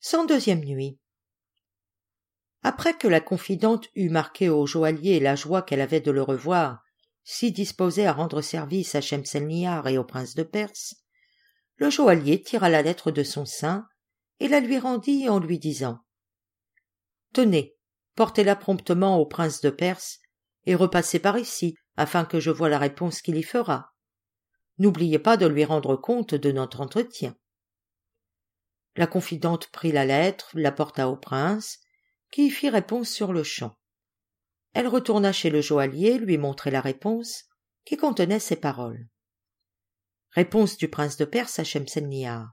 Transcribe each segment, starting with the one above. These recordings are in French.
102e nuit. Après que la confidente eut marqué au joaillier la joie qu'elle avait de le revoir, si disposé à rendre service à Shemselnihar et au prince de Perse, le joaillier tira la lettre de son sein et la lui rendit en lui disant « Tenez, portez-la promptement au prince de Perse et repassez par ici, afin que je voie la réponse qu'il y fera. N'oubliez pas de lui rendre compte de notre entretien. » La confidente prit la lettre, la porta au prince, qui y fit réponse sur-le-champ. Elle retourna chez le joaillier, lui montrer la réponse, qui contenait ces paroles. Réponse du prince de Perse à Shemselnihar.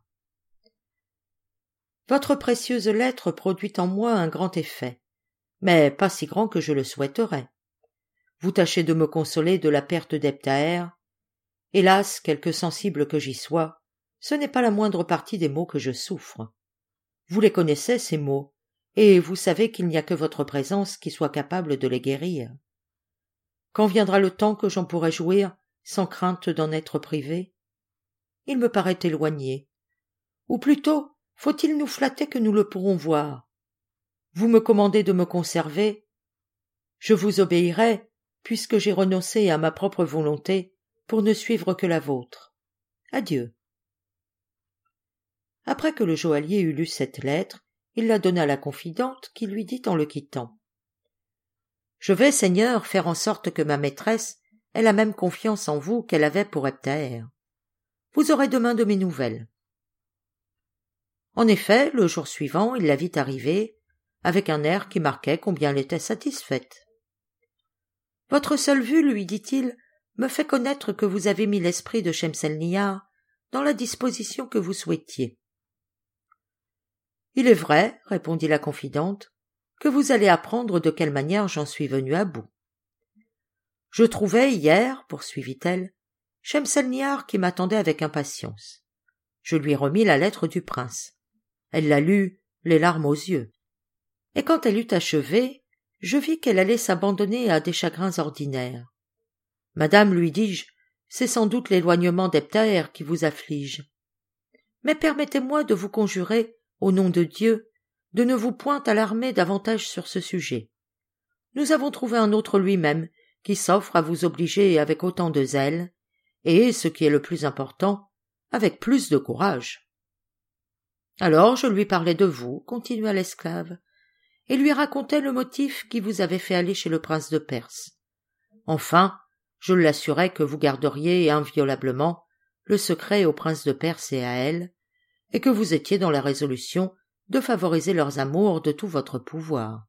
Votre précieuse lettre produit en moi un grand effet, mais pas si grand que je le souhaiterais. Vous tâchez de me consoler de la perte d'Ebtaher. Hélas, quelque sensible que j'y sois, ce n'est pas la moindre partie des maux que je souffre. Vous les connaissez, ces maux, et vous savez qu'il n'y a que votre présence qui soit capable de les guérir. Quand viendra le temps que j'en pourrai jouir sans crainte d'en être privé? Il me paraît éloigné. Ou plutôt, faut-il nous flatter que nous le pourrons voir? Vous me commandez de me conserver. Je vous obéirai, puisque j'ai renoncé à ma propre volonté pour ne suivre que la vôtre. Adieu. Après que le joaillier eut lu cette lettre, il la donna à la confidente, qui lui dit en le quittant. « Je vais, Seigneur, faire en sorte que ma maîtresse ait la même confiance en vous qu'elle avait pour Ebtaher. Vous aurez demain de mes nouvelles. » En effet, le jour suivant, il la vit arriver, avec un air qui marquait combien elle était satisfaite. « Votre seule vue, lui dit-il, me fait connaître que vous avez mis l'esprit de Shemselnihar dans la disposition que vous souhaitiez. » « Il est vrai, répondit la confidente, que vous allez apprendre de quelle manière j'en suis venue à bout. Je trouvais hier, poursuivit-elle, Shemselnihar qui m'attendait avec impatience. Je lui remis la lettre du prince. Elle la lut, les larmes aux yeux. Et quand elle eut achevé, je vis qu'elle allait s'abandonner à des chagrins ordinaires. Madame, lui dis-je, c'est sans doute l'éloignement d'Ebtaher qui vous afflige. Mais permettez-moi de vous conjurer, au nom de Dieu, de ne vous point alarmer davantage sur ce sujet. Nous avons trouvé un autre lui-même qui s'offre à vous obliger avec autant de zèle, et, ce qui est le plus important, avec plus de courage. Alors je lui parlais de vous, continua l'esclave, et lui racontai le motif qui vous avait fait aller chez le prince de Perse. Enfin, je l'assurai que vous garderiez inviolablement le secret au prince de Perse et à elle, et que vous étiez dans la résolution de favoriser leurs amours de tout votre pouvoir.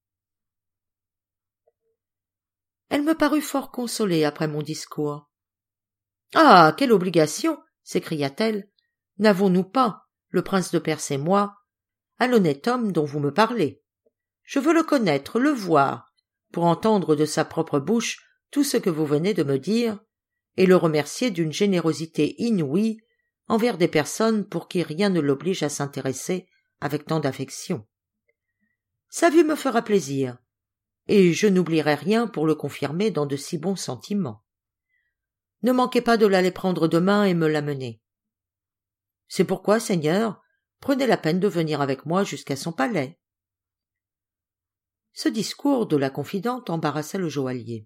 Elle me parut fort consolée après mon discours. « Ah, quelle obligation !» s'écria-t-elle. « N'avons-nous pas, le prince de Perse et moi, à l'honnête homme dont vous me parlez? Je veux le connaître, le voir, pour entendre de sa propre bouche tout ce que vous venez de me dire, et le remercier d'une générosité inouïe envers des personnes pour qui rien ne l'oblige à s'intéresser avec tant d'affection. Sa vue me fera plaisir, et je n'oublierai rien pour le confirmer dans de si bons sentiments. Ne manquez pas de l'aller prendre demain et me l'amener. C'est pourquoi, Seigneur, prenez la peine de venir avec moi jusqu'à son palais. » Ce discours de la confidente embarrassa le joaillier.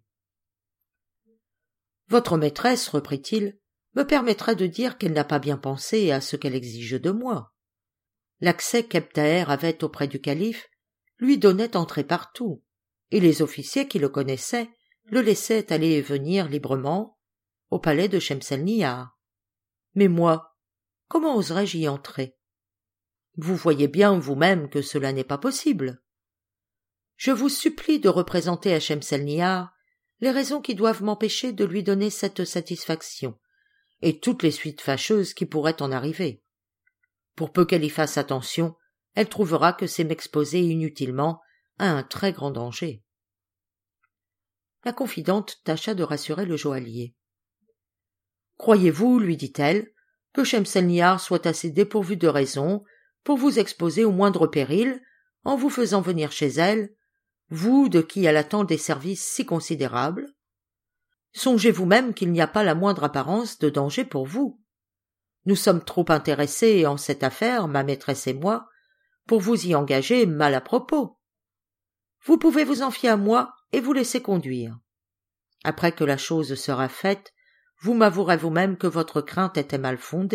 « Votre maîtresse, reprit-il, me permettra de dire qu'elle n'a pas bien pensé à ce qu'elle exige de moi. L'accès qu'Ebtaher avait auprès du calife lui donnait entrée partout, et les officiers qui le connaissaient le laissaient aller et venir librement au palais de Shemselnihar. Mais moi, comment oserais-je y entrer? Vous voyez bien vous-même que cela n'est pas possible. Je vous supplie de représenter à Shemselnihar les raisons qui doivent m'empêcher de lui donner cette satisfaction, et toutes les suites fâcheuses qui pourraient en arriver. Pour peu qu'elle y fasse attention, elle trouvera que c'est m'exposer inutilement à un très grand danger. » La confidente tâcha de rassurer le joaillier. « Croyez-vous, lui dit-elle, que Shemselnihar soit assez dépourvue de raison pour vous exposer au moindre péril en vous faisant venir chez elle, vous de qui elle attend des services si considérables? Songez vous-même qu'il n'y a pas la moindre apparence de danger pour vous. Nous sommes trop intéressés en cette affaire, ma maîtresse et moi, pour vous y engager mal à propos. Vous pouvez vous en fier à moi et vous laisser conduire. Après que la chose sera faite, vous m'avouerez vous-même que votre crainte était mal fondée. »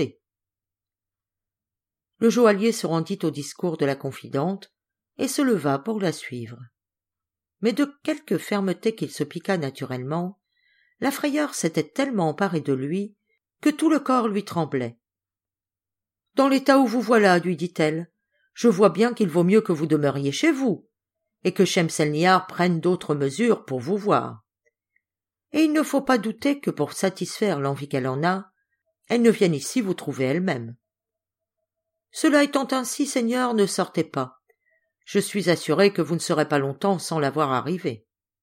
Le joaillier se rendit au discours de la confidente et se leva pour la suivre. Mais de quelque fermeté qu'il se piquât naturellement, la frayeur s'était tellement emparée de lui que tout le corps lui tremblait. « Dans l'état où vous voilà, lui dit-elle, je vois bien qu'il vaut mieux que vous demeuriez chez vous, et que Shemselnihar prenne d'autres mesures pour vous voir. Et il ne faut pas douter que pour satisfaire l'envie qu'elle en a, elle ne vienne ici vous trouver elle-même. Cela étant ainsi, Seigneur, ne sortez pas. Je suis assurée que vous ne serez pas longtemps sans la voir arriver. »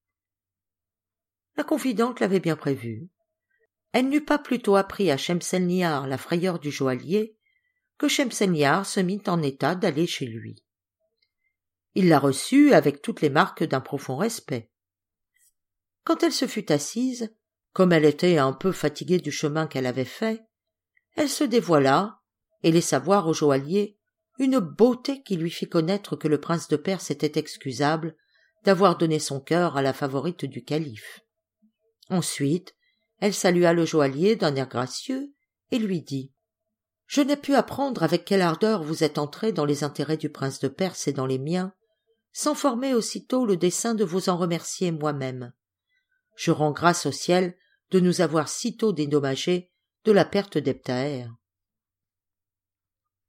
La confidente l'avait bien prévu. Elle n'eut pas plutôt appris à Shemselnihar la frayeur du joaillier que Shemselnihar se mit en état d'aller chez lui. Il la reçut avec toutes les marques d'un profond respect. Quand elle se fut assise, comme elle était un peu fatiguée du chemin qu'elle avait fait, elle se dévoila et laissa voir au joaillier une beauté qui lui fit connaître que le prince de Perse était excusable d'avoir donné son cœur à la favorite du calife. Ensuite, elle salua le joaillier d'un air gracieux et lui dit « Je n'ai pu apprendre avec quelle ardeur vous êtes entré dans les intérêts du prince de Perse et dans les miens, sans former aussitôt le dessein de vous en remercier moi-même. Je rends grâce au ciel de nous avoir sitôt dédommagés de la perte d'Ebtaher.